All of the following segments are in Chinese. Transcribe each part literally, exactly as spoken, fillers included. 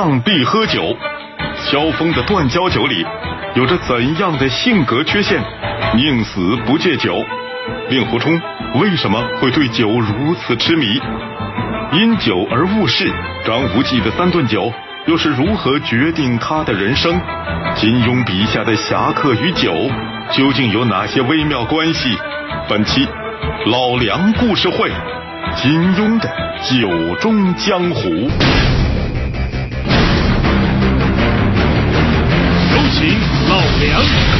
上必喝酒。萧峰的断交酒里有着怎样的性格缺陷？宁死不戒酒。令狐冲为什么会对酒如此痴迷？因酒而误事，张无忌的三顿酒又是如何决定他的人生？金庸笔下的侠客与酒究竟有哪些微妙关系？本期老梁故事会，金庸的酒中江湖。 有请老梁。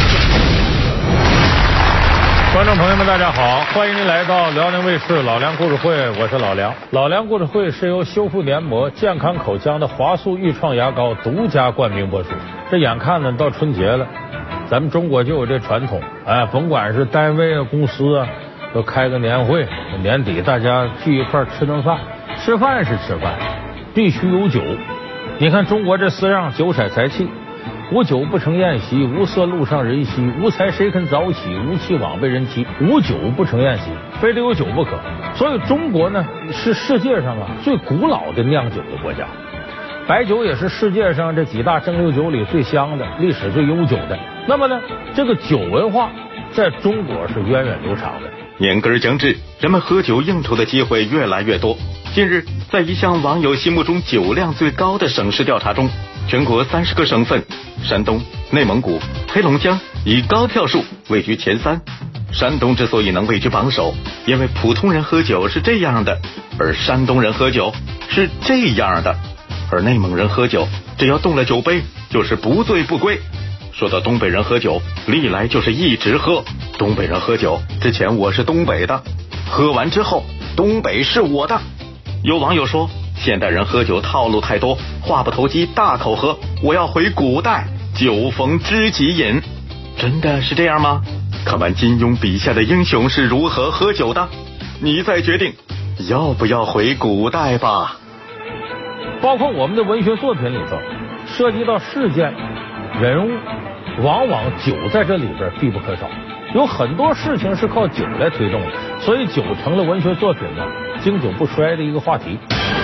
观众朋友们大家好，欢迎您来到辽宁卫视老梁故事会，我是老梁。老梁故事会是由修复黏膜健康口腔的华素愈创牙膏独家冠名播出。这眼看呢到春节了，咱们中国就有这传统，哎，甭管是单位啊公司啊都开个年会，年底大家聚一块吃顿饭。吃饭是吃饭，必须有酒。你看中国这四样：酒色财气，无酒不成宴席，无色路上人稀，无财谁肯早起，无气枉被人欺。无酒不成宴席，非得有酒不可。所以中国呢是世界上啊最古老的酿酒的国家，白酒也是世界上这几大蒸馏酒里最香的，历史最悠久的。那么呢，这个酒文化在中国是源远流长的。 年根将至，人们喝酒应酬的机会越来越多。近日，在一项网友心目中酒量最高的省市调查中，全国三十个省份，山东、内蒙古、黑龙江以高票数位居前三。山东之所以能位居榜首，因为普通人喝酒是这样的，而山东人喝酒是这样的，而内蒙人喝酒只要动了酒杯就是不醉不归。说到东北人喝酒，历来就是一直喝。东北人喝酒之前我是东北的，喝完之后东北是我的。有网友说，现代人喝酒套路太多，话不投机大口喝，我要回古代，酒逢知己饮。真的是这样吗？看完金庸笔下的英雄是如何喝酒的，你再决定要不要回古代吧。 包括我们的文学作品里头，涉及到事件人物，往往酒在这里边必不可少。有很多事情是靠酒来推动的，所以酒成了文学作品呢经久不衰的一个话题。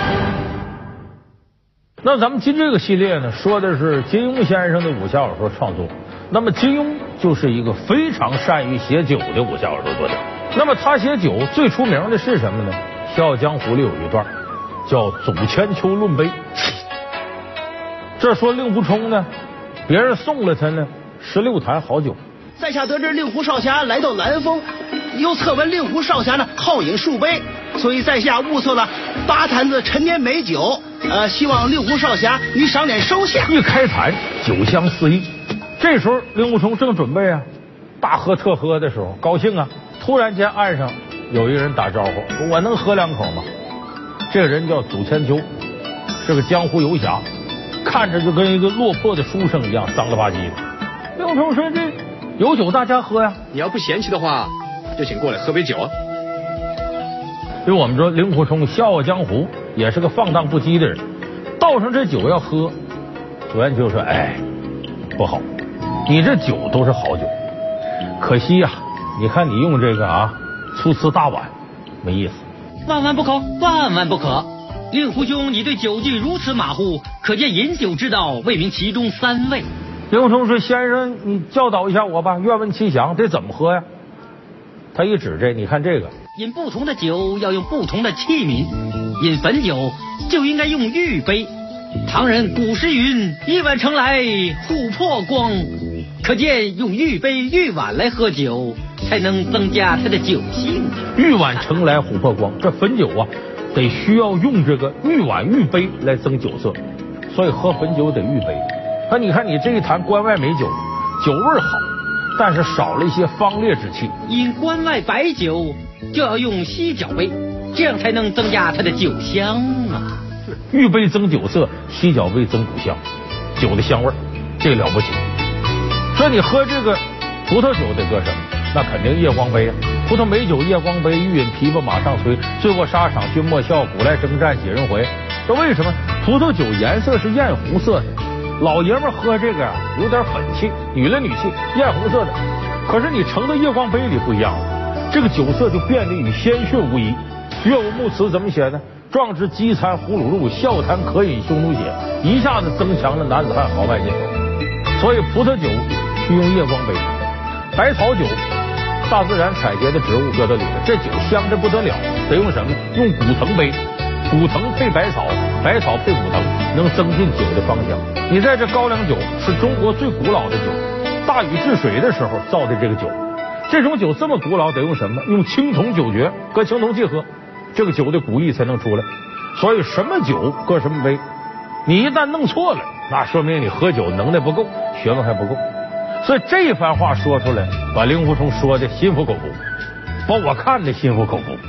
那咱们今这个系列呢，说的是金庸先生的武侠小说创作。那么金庸就是一个非常善于写酒的武侠小说作者。那么他写酒最出名的是什么呢？《笑傲江湖》里有一段叫祖千秋论杯。这说令狐冲呢，别人送了他呢十六坛好酒。 在下得知令狐少侠来到南丰，又侧闻令狐少侠呢好饮数杯，所以在下物色了八坛子陈年美酒，呃，希望令狐少侠你赏脸收下。 一开坛，酒香四溢。这时候令狐冲正准备啊大喝特喝的时候，高兴啊，突然间岸上有一个人打招呼，说我能喝两口吗？这个人叫祖千秋，是个江湖游侠，看着就跟一个落魄的书生一样，脏了吧唧的。令狐冲说，这有酒大家喝呀， 你要不嫌弃的话，就请过来喝杯酒。 因为我们说令狐冲笑傲江湖也是个放荡不羁的人，倒上这酒要喝，祖千秋说，哎，不好，你这酒都是好酒，可惜呀、啊，你看你用这个啊粗瓷大碗，没意思。 万万不可，万万不可！令狐兄，你对酒具如此马虎，可见饮酒之道未明其中三味。 令狐冲说，先生你教导一下我吧，愿闻其详，这怎么喝呀？他一指这，你看这个， 饮不同的酒要用不同的器皿，饮汾酒就应该用玉杯。唐人古时云，一碗盛来琥珀光，可见用玉杯玉碗来喝酒才能增加它的酒性。 玉碗盛来琥珀光，这汾酒啊得需要用这个玉碗玉杯来增酒色，所以喝汾酒得玉杯。那你看你这一坛关外美酒，酒味好，但是少了一些芳烈之气。 饮关外白酒就要用犀角杯，这样才能增加它的酒香啊。 玉杯增酒色，犀角杯增骨香，酒的香味这个了不起。说你喝这个葡萄酒得喝什么？那肯定夜光杯啊。葡萄美酒夜光杯，欲饮琵琶马上催，醉卧沙场君莫笑，古来征战几人回。这为什么？葡萄酒颜色是艳红色的，老爷们喝这个啊有点粉气，女了女气，艳红色的。可是你盛到夜光杯里不一样了，这个酒色就变得与鲜血无异。岳武穆词怎么写的？ 壮之饥餐胡虏肉，笑谈渴饮匈奴血，一下子增强了男子汉豪迈劲头。所以葡萄酒需用夜光杯，百草酒大自然采撷的植物搁到里边，这酒香的不得了，得用什么？用古藤杯，古藤配百草，百草配古藤，能增进酒的芳香。你在这高粱酒是中国最古老的酒，大禹治水的时候造的这个酒，这种酒这么古老，得用什么？用青铜酒爵，搁青铜器喝，这个酒的古意才能出来。所以什么酒搁什么杯，你一旦弄错了，那说明你喝酒能耐不够，学问还不够。所以这一番话说出来，把令狐冲说的心服口服，把我看的心服口服。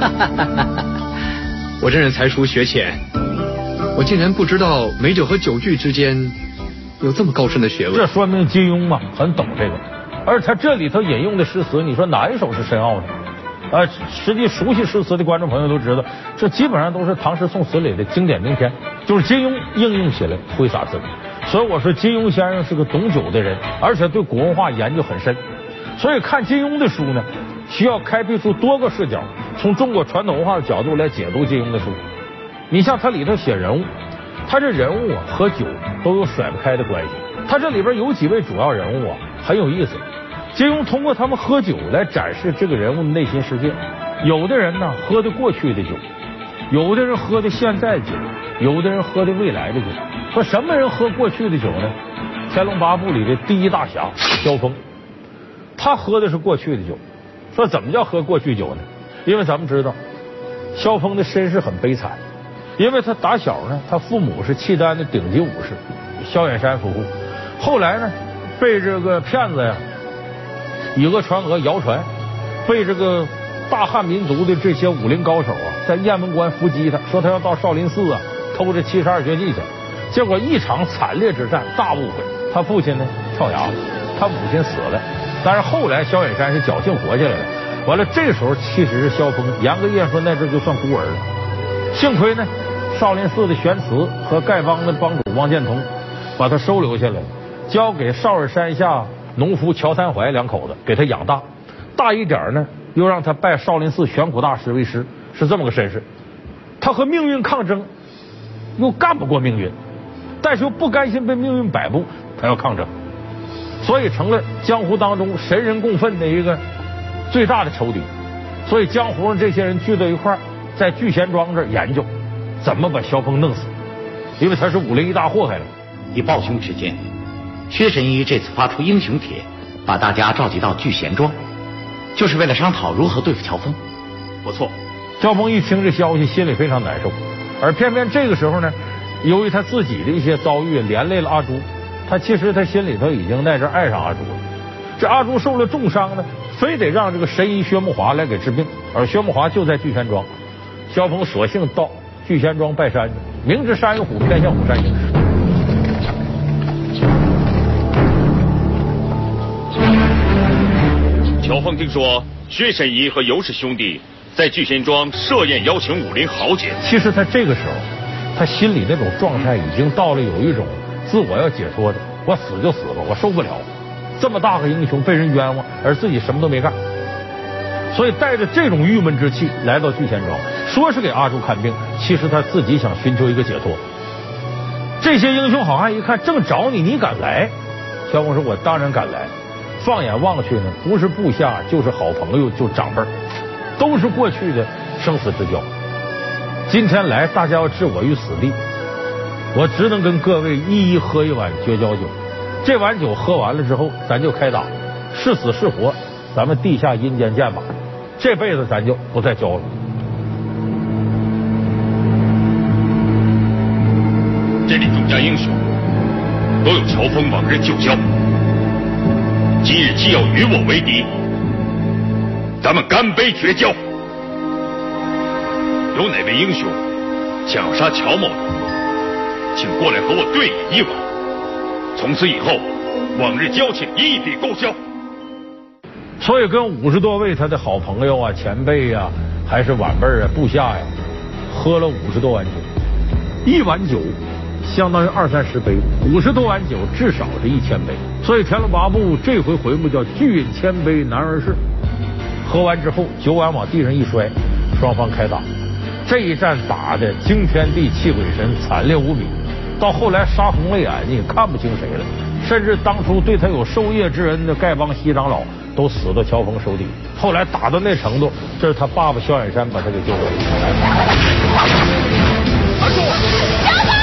我这人才疏学浅，我竟然不知道美酒和酒具之间有这么高深的学问。 这说明金庸嘛很懂这个，而他这里头引用的诗词，你说哪一首是深奥呢？啊，实际熟悉诗词的观众朋友都知道，这基本上都是唐诗宋词里的经典名篇，就是金庸应用起来挥洒自如。所以我说金庸先生是个懂酒的人，而且对古文化研究很深。所以看金庸的书呢，需要开辟出多个视角，从中国传统文化的角度来解读金庸的书。你像他里头写人物，他这人物啊和酒都有甩不开的关系。他这里边有几位主要人物啊很有意思，金庸通过他们喝酒来展示这个人物的内心世界。有的人呢喝的过去的酒，有的人喝的现在的酒，有的人喝的未来的酒。说什么人喝过去的酒呢？天龙八部里的第一大侠萧峰，他喝的是过去的酒。说怎么叫喝过去酒呢？因为咱们知道萧峰的身世很悲惨，因为他打小呢，他父母是契丹的顶级武士萧远山夫妇，后来呢被这个骗子呀以讹传讹谣传，被这个大汉民族的这些武林高手啊在雁门关伏击他，说他要到少林寺啊偷这七十二绝技去，结果一场惨烈之战大误会，他父亲呢跳崖了，他母亲死了，但是后来萧远山是侥幸活下来了。完了这时候其实是萧峰严格验说那阵就算孤儿了，幸亏呢少林寺的玄慈和丐帮的帮主王建通把他收留下来了，交给少儿山下农夫乔三槐两口子给他养大，大一点呢又让他拜少林寺玄苦大师为师，是这么个身世。他和命运抗争，又干不过命运，但是又不甘心被命运摆布，他要抗争，所以成了江湖当中神人共愤的一个最大的仇敌。所以江湖上这些人聚到一块儿，在聚贤庄这儿研究怎么把萧峰弄死，因为他是武林一大祸害了。 以报兄之见，薛神医这次发出英雄帖，把大家召集到聚贤庄，就是为了商讨如何对付乔峰。 不错。 萧峰一听这消息，心里非常难受，而偏偏这个时候呢，由于他自己的一些遭遇，连累了阿朱。他其实他心里头已经在这爱上阿朱了。这阿朱受了重伤呢，非得让这个神医薛慕华来给治病，而薛慕华就在聚贤庄。萧峰索性到聚贤庄拜山去，明知山有虎，偏向虎山行。 乔峰听说薛神医和尤氏兄弟在聚贤庄设宴邀请武林豪杰。 其实他这个时候，他心里那种状态已经到了有一种自我要解脱的，我死就死吧，我受不了这么大个英雄被人冤枉，而自己什么都没干，所以带着这种郁闷之气来到聚贤庄，说是给阿朱看病，其实他自己想寻求一个解脱。这些英雄好汉一看正找你，你敢来？萧峰说我当然敢来。放眼望去呢，不是部下就是好朋友，就长辈，都是过去的生死之交。今天来大家要置我于死地，我只能跟各位一一喝一碗绝交酒。这碗酒喝完了之后，咱就开打，是死是活，咱们地下阴间见吧。这辈子咱就不再交了。 这里众家英雄都有乔峰往日旧交，今日既要与我为敌，咱们干杯绝交。有哪位英雄想要杀乔某的，请过来和我对饮一碗，从此以后往日交情一笔勾销。 所以跟五十多位他的好朋友啊、前辈啊，还是晚辈啊、部下呀，喝了五十多碗酒，一碗酒相当于二三十杯，五十多碗酒至少是一千杯。所以天龙八部这回回目叫聚饮千杯男儿事。喝完之后，酒碗往地上一摔，双方开打。 这一战打的惊天地泣鬼神，惨烈无比。到后来杀红了眼睛，看不清谁了。甚至当初对他有授业之恩的丐帮西长老都死到乔峰手底。后来打到那程度，这是他爸爸萧远山把他给救回来。 阿柱，萧大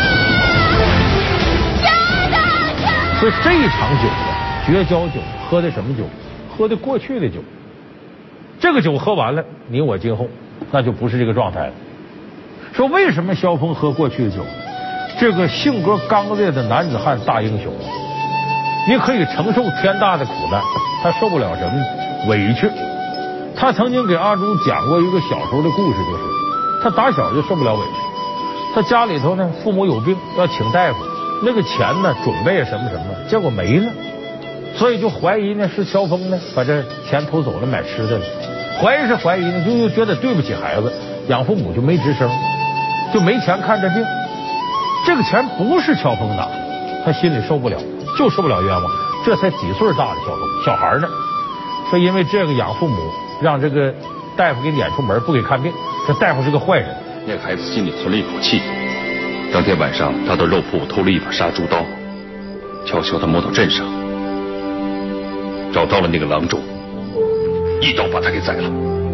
哥，萧大哥。 所以这一场酒啊，绝交酒，喝的什么酒？喝的过去的酒。这个酒喝完了，你我今后那就不是这个状态了。说为什么萧峰喝过去的酒？这个性格刚烈的男子汉大英雄，你可以承受天大的苦难，他受不了什么委屈。他曾经给阿朱讲过一个小时候的故事，就是他打小就受不了委屈。他家里头呢，父母有病要请大夫，那个钱呢准备什么什么，结果没了，所以就怀疑呢是萧峰呢把这钱偷走了买吃的了。怀疑是怀疑呢，就又觉得对不起孩子，养父母就没吱声，就没钱看这病。这个钱不是乔峰拿，他心里受不了，就受不了冤枉。这才几岁大的乔峰，小孩呢，说因为这个养父母让这个大夫给撵出门，不给看病，这大夫是个坏人。 那个孩子心里存了一口气。当天晚上，他到肉铺偷了一把杀猪刀，悄悄地摸到镇上，找到了那个郎中，一刀把他给宰了。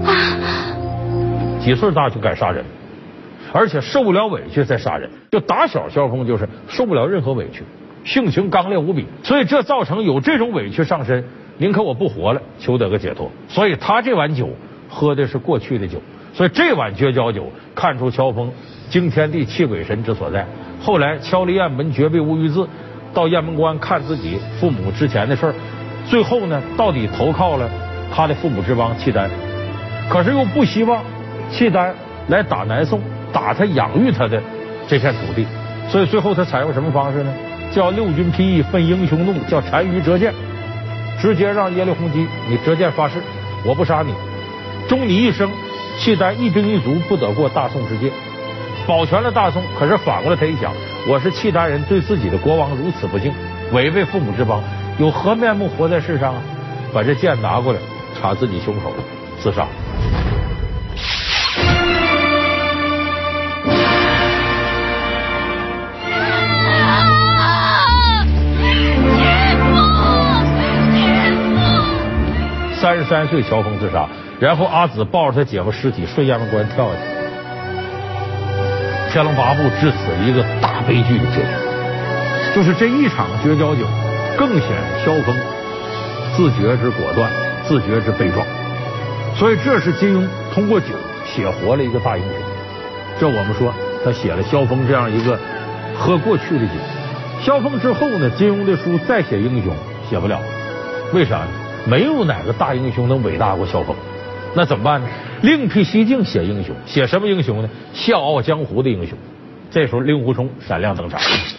几岁大就敢杀人，而且受不了委屈再杀人。就打小萧峰就是受不了任何委屈，性情刚烈无比，所以这造成有这种委屈上身，宁可我不活了，求得个解脱。所以他这碗酒喝的是过去的酒，所以这碗绝交酒看出乔峰惊天地泣鬼神之所在。后来敲了雁门绝壁无余字，到雁门关看自己父母之前的事儿，最后呢到底投靠了他的父母之邦契丹，可是又不希望契丹来打南宋，打他养育他的这片土地，所以最后他采用什么方式呢？叫六军披义奋英雄怒，叫单于折剑，直接让耶律洪基你折剑发誓，我不杀你，终你一生，契丹一兵一卒不得过大宋之界，保全了大宋。可是反过来他一想，我是契丹人，对自己的国王如此不敬，违背父母之邦，有何面目活在世上啊？把这剑拿过来插自己胸口自杀。三十三岁乔峰自杀，然后阿紫抱着他姐夫尸体顺雁门关跳下去。天龙八部至此一个大悲剧的结局，就是这一场绝交酒，更显萧峰自觉之果断，自觉之悲壮。所以这是金庸通过酒写活了一个大英雄。这我们说他写了萧峰这样一个喝过去的酒。萧峰之后呢，金庸的书再写英雄写不了，为啥呢？没有哪个大英雄能伟大过萧峰，那怎么办呢？另辟蹊径写英雄，写什么英雄呢？笑傲江湖的英雄。这时候令狐冲闪亮登场。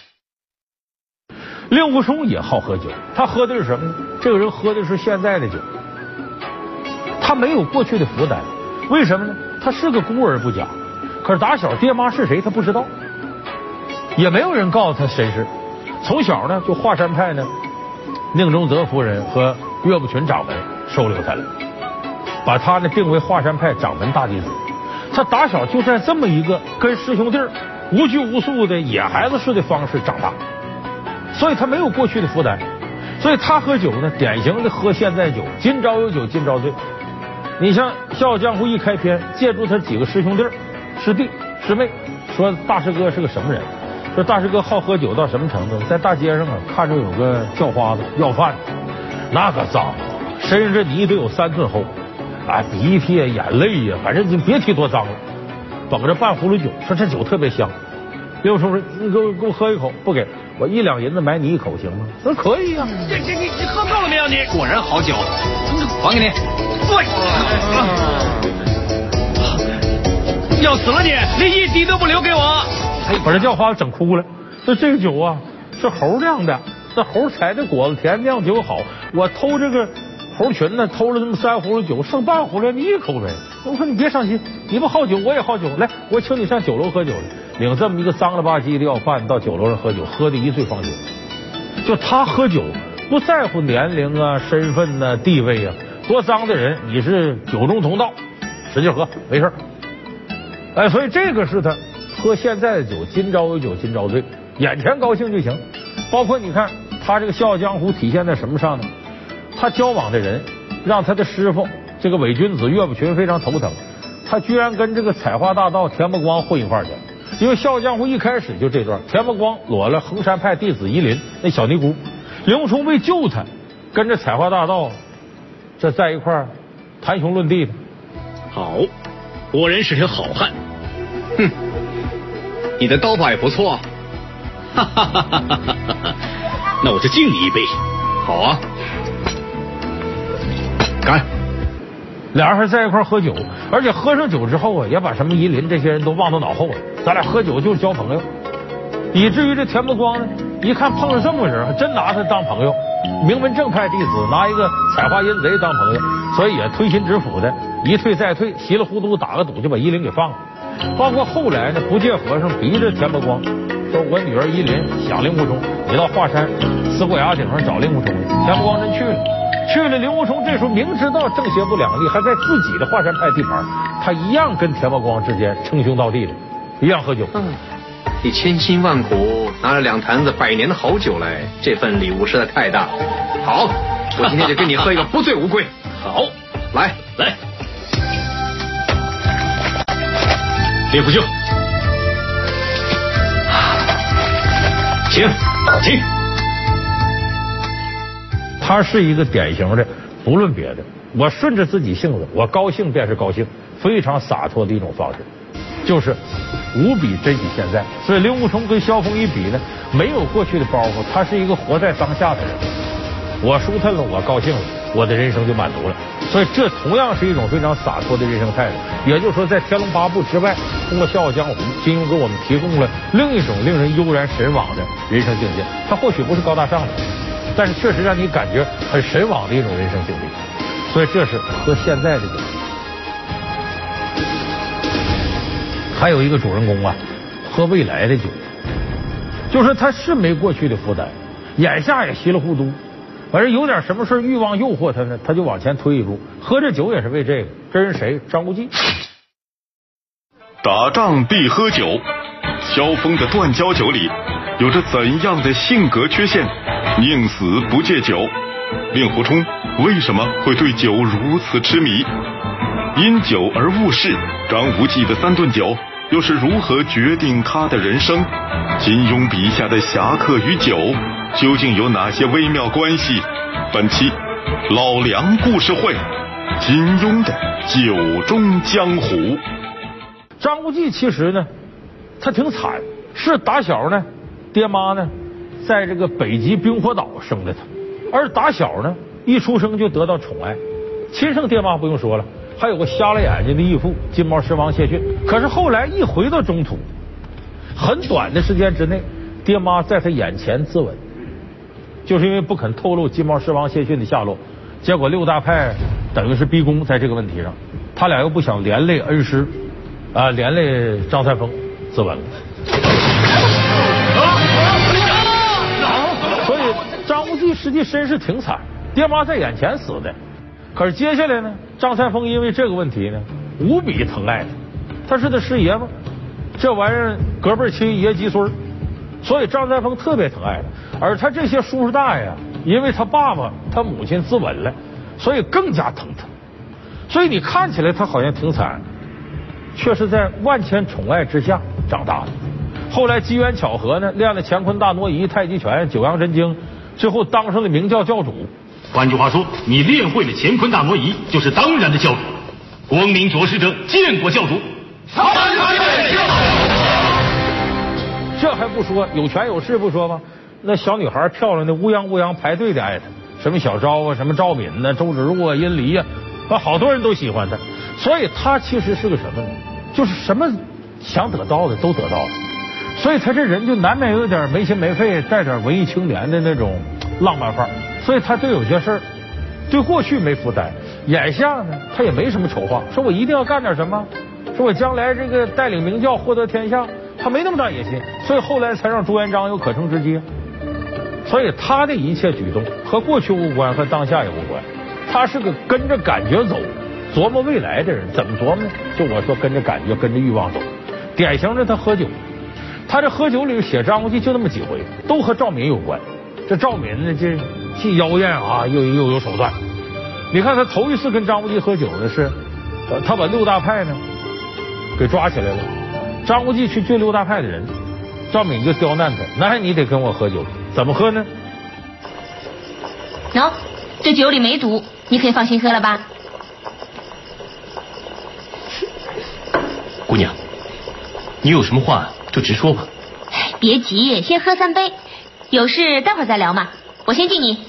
令狐冲也好喝酒，他喝的是什么呢？这个人喝的是现在的酒，他没有过去的负担。为什么呢？他是个孤儿不假，可是打小爹妈是谁他不知道，也没有人告诉他身世。从小呢，就华山派呢，宁中则夫人和岳不群掌门收留他了，把他呢定为华山派掌门大弟子。他打小就在这么一个跟师兄弟无拘无束的野孩子式的方式长大，所以他没有过去的负担。所以他喝酒呢，典型的喝现在酒，今朝有酒今朝醉。你像《笑傲江湖》一开篇，借助他几个师兄弟师弟师妹，说大师哥是个什么人，说大师哥好喝酒到什么程度，在大街上啊看着有个叫花子要饭，那个脏，身上这泥得有三寸厚啊，鼻涕呀眼泪呀，反正你别提多脏了。捧着半葫芦酒，说这酒特别香。刘叔说：“你给我给我喝一口，不给我一两银子买你一口行吗？”说可以呀、啊。 这这你你喝够了没有？你果然好酒，还给你。对，要死了你！你一滴都不留给我。 把这叫花整哭了。说这个酒啊是猴酿的，这猴采的果子甜，酿酒好。我偷这个猴群呢，偷了这么三葫芦酒，剩半葫芦，你一口没。我说你别伤心，你不好酒，我也好酒。来，我请你上酒楼喝酒了。领这么一个脏了吧唧的要饭到酒楼上喝酒，喝的一醉方醒。就他喝酒不在乎年龄啊、身份啊、地位啊，多脏的人你是酒中同道，使劲喝没事。 哎，所以这个是他喝现在的酒，今朝有酒今朝醉，眼前高兴就行。包括你看他这个《笑傲江湖》体现在什么上呢？他交往的人让他的师傅这个伪君子岳不群非常头疼，他居然跟这个采花大盗田伯光混一块儿去了。因为《笑傲江湖》一开始就这段，田伯光裸了衡山派弟子夷陵那小尼姑，令狐冲为救他，跟着采花大盗这在一块儿谈兄论弟的。 好，果然是条好汉。哼，你的刀法也不错。哈哈哈哈哈哈！那我就敬你一杯。好啊，干！ 俩人还在一块喝酒，而且喝上酒之后啊，也把什么夷陵这些人都忘到脑后了。咱俩喝酒就是交朋友，以至于这田伯光呢，一看碰上这么个人，还真拿他当朋友。名门正派弟子拿一个采花阴贼当朋友，所以也推心置腹的，一退再退，稀里糊涂打个赌就把夷陵给放了。包括后来呢，不戒和尚逼着田伯光说：“我女儿夷陵想令狐冲，你到华山四过崖顶上找令狐冲去。”田伯光真去了。去了，令狐冲这时候明知道正邪不两立，还在自己的华山派地盘，他一样跟田伯光之间称兄道弟的，一样喝酒。 嗯，你千辛万苦拿了两坛子百年的好酒来，这份礼物实在太大了。好，我今天就跟你喝一个不醉无归。好，来来，烈父兄，请请。 他是一个典型的，不论别的，我顺着自己性子，我高兴便是高兴，非常洒脱的一种方式，就是无比珍惜现在。所以令狐冲跟萧峰一比呢，没有过去的包袱，他是一个活在当下的人。我舒坦了，我高兴了，我的人生就满足了。所以这同样是一种非常洒脱的人生态度。也就是说，在《天龙八部》之外，通过《笑傲江湖》，金庸给我们提供了另一种令人悠然神往的人生境界。他或许不是高大上的，但是确实让你感觉很神往的一种人生经历，所以这是喝现在的酒。还有一个主人公啊，喝未来的酒，就是他是没过去的负担，眼下也稀里糊涂，而有点什么事欲望诱惑他呢，他就往前推一步，喝这酒也是为这个。这是谁？张无忌。 打仗必喝酒，萧峰的断交酒里有着怎样的性格缺陷？宁死不戒酒，令狐冲为什么会对酒如此痴迷？因酒而误事，张无忌的三顿酒又是如何决定他的人生？金庸笔下的侠客与酒究竟有哪些微妙关系？本期老梁故事会，金庸的酒中江湖。 张无忌其实呢，他挺惨，是打小呢，爹妈呢在这个北极冰火岛生的他，而打小呢一出生就得到宠爱，亲生爹妈不用说了，还有个瞎了眼睛的义父金毛狮王谢逊。可是后来一回到中土，很短的时间之内，爹妈在他眼前自刎，就是因为不肯透露金毛狮王谢逊的下落。结果六大派等于是逼宫在这个问题上，他俩又不想连累恩师啊、呃，连累张三丰自刎了。所以张无忌实际身世挺惨，爹妈在眼前死的。可是接下来呢，张三丰因为这个问题呢，无比疼爱他，他是他师爷吗？这玩意儿隔辈亲爷鸡孙，所以张三丰特别疼爱他。而他这些叔叔大爷，因为他爸爸他母亲自刎了，所以更加疼他。所以你看起来他好像挺惨，却是在万千宠爱之下长大的。后来机缘巧合呢，练了乾坤大挪移、太极拳、九阳真经，最后当上了明教教主。 换句话说，你练会了乾坤大挪移，就是当然的教主。光明着实者见过教主。 这还不说，有权有势不说吗？那小女孩漂亮的乌泱乌泱排队的爱他，什么小昭啊，什么赵敏呐、啊、周芷若啊、殷离啊，啊，好多人都喜欢他。所以他其实是个什么呢？就是什么想得到的都得到了。所以他这人就难免有点没心没肺，带点文艺青年的那种浪漫范儿。所以他对有些事儿，对过去没负担，眼下呢他也没什么筹划，说我一定要干点什么，说我将来这个带领明教获得天下，他没那么大野心。所以后来才让朱元璋有可乘之机。所以他的一切举动和过去无关，和当下也无关，他是个跟着感觉走， 琢磨未来的人怎么琢磨呢？就我说跟着感觉，跟着欲望走。典型的他喝酒，他这喝酒里写张无忌就那么几回，都和赵敏有关。这赵敏呢，这既妖艳啊，又又有手段。你看他头一次跟张无忌喝酒的是，他把六大派呢给抓起来了。张无忌去救六大派的人，赵敏就刁难他，那你得跟我喝酒，怎么喝呢？ 喏、no, 这酒里没毒，你可以放心喝了吧。 姑娘，你有什么话就直说吧。 别急，先喝三杯，有事待会儿再聊嘛。我先敬你。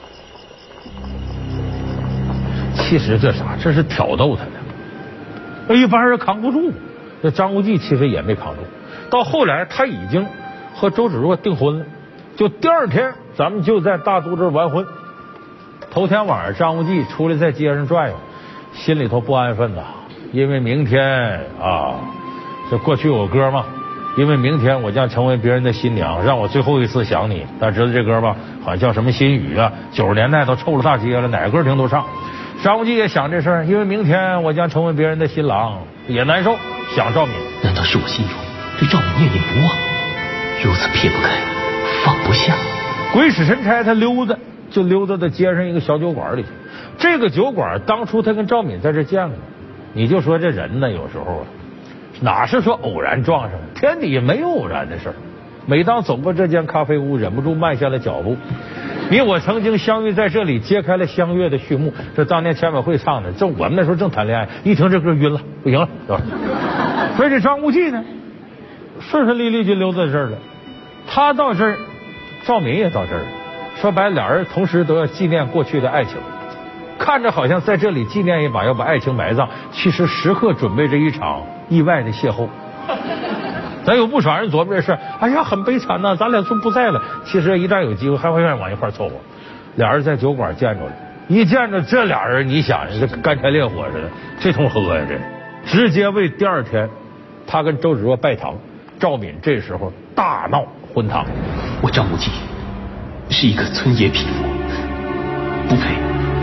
其实这啥，这是挑逗他的，一般人扛不住。这张无忌其实也没扛住，到后来他已经和周芷若订婚了，就第二天咱们就在大都这儿完婚。头天晚上张无忌出来在街上转悠，心里头不安分呐，因为明天啊，这过去有歌嘛，因为明天我将成为别人的新娘，让我最后一次想你。大家知道这歌吧？好像叫什么心语啊，九十年代都臭了大街了，哪个歌厅都唱。张无忌也想这事儿，因为明天我将成为别人的新郎，也难受，想赵敏。 难道是我心中对赵敏念念不忘，如此撇不开，放不下？ 鬼使神差，他溜达就溜达到街上一个小酒馆里去。这个酒馆当初他跟赵敏在这见过，你就说这人呢，有时候啊，哪是说偶然撞上，天底下没有偶然的事儿。每当走过这间咖啡屋，忍不住慢下了脚步。你我曾经相遇在这里，揭开了相约的序幕。这当年千百惠唱的，这我们那时候正谈恋爱，一听这歌晕了，不行了，对吧？所以这张无忌呢，顺顺利利就溜到这儿了。他到这儿，赵敏也到这儿了。说白了，俩人同时都要纪念过去的爱情，看着好像在这里纪念一把，要把爱情埋葬，其实时刻准备着一场意外的邂逅。咱有不少人琢磨这事，哎呀，很悲惨呐、啊，咱俩就不在了。其实一旦有机会，还会愿意往一块凑合。俩人在酒馆见着了，一见着这俩人，你想这干柴烈火似的，这通喝呀，这直接为第二天他跟周芷若拜堂。赵敏这时候大闹婚堂， 我张无忌是一个村野匹夫，不配，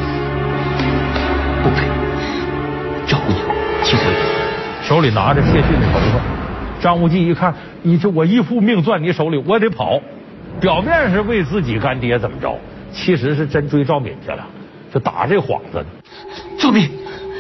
不配。赵姑娘，请回。 手里拿着谢逊的头发。张无忌一看，你这我一副命攥你手里，我得跑。表面是为自己干爹怎么着，其实是真追赵敏去了，就打这幌子。 赵敏，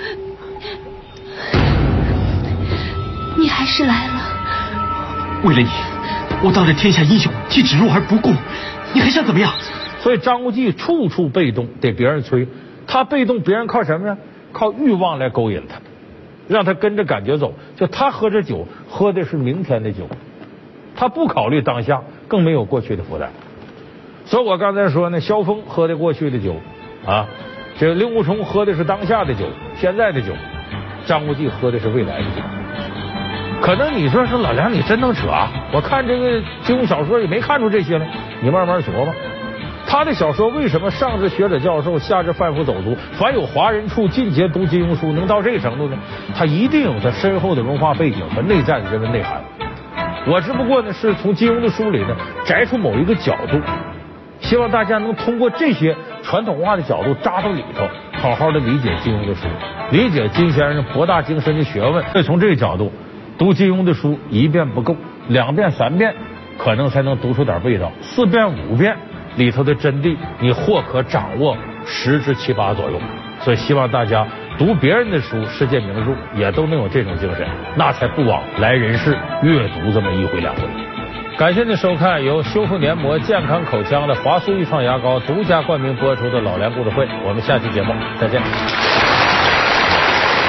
你还是来了。 为了你，我当着天下英雄替芷若而不顾，你还想怎么样？ 所以张无忌处处被动，得别人催。他被动，别人靠什么呀？靠欲望来勾引他。让他跟着感觉走，就他喝着酒，喝的是明天的酒，他不考虑当下，更没有过去的负担。所以我刚才说呢，萧峰喝的过去的酒啊，这个令狐冲喝的是当下的酒，现在的酒，张无忌喝的是未来的酒。可能你说是老梁，你真能扯啊！我看这个金庸小说也没看出这些来，你慢慢琢磨。他的小说为什么上至学者教授，下至贩夫走卒，凡有华人处，尽皆读金庸书，能到这个程度呢？他一定有他深厚的文化背景和内在的人文内涵。我只不过呢是从金庸的书里呢摘出某一个角度，希望大家能通过这些传统文化的角度扎到里头，好好的理解金庸的书，理解金先生博大精深的学问。再从这个角度读金庸的书，一遍不够，两遍三遍可能才能读出点味道，四遍五遍里头的真谛，你或可掌握十之七八左右。所以希望大家读别人的书，世界名著也都能有这种精神，那才不枉来人世阅读这么一回两回。感谢您收看由修复黏膜健康口腔的华素愈创牙膏独家冠名播出的老梁故事会，我们下期节目再见。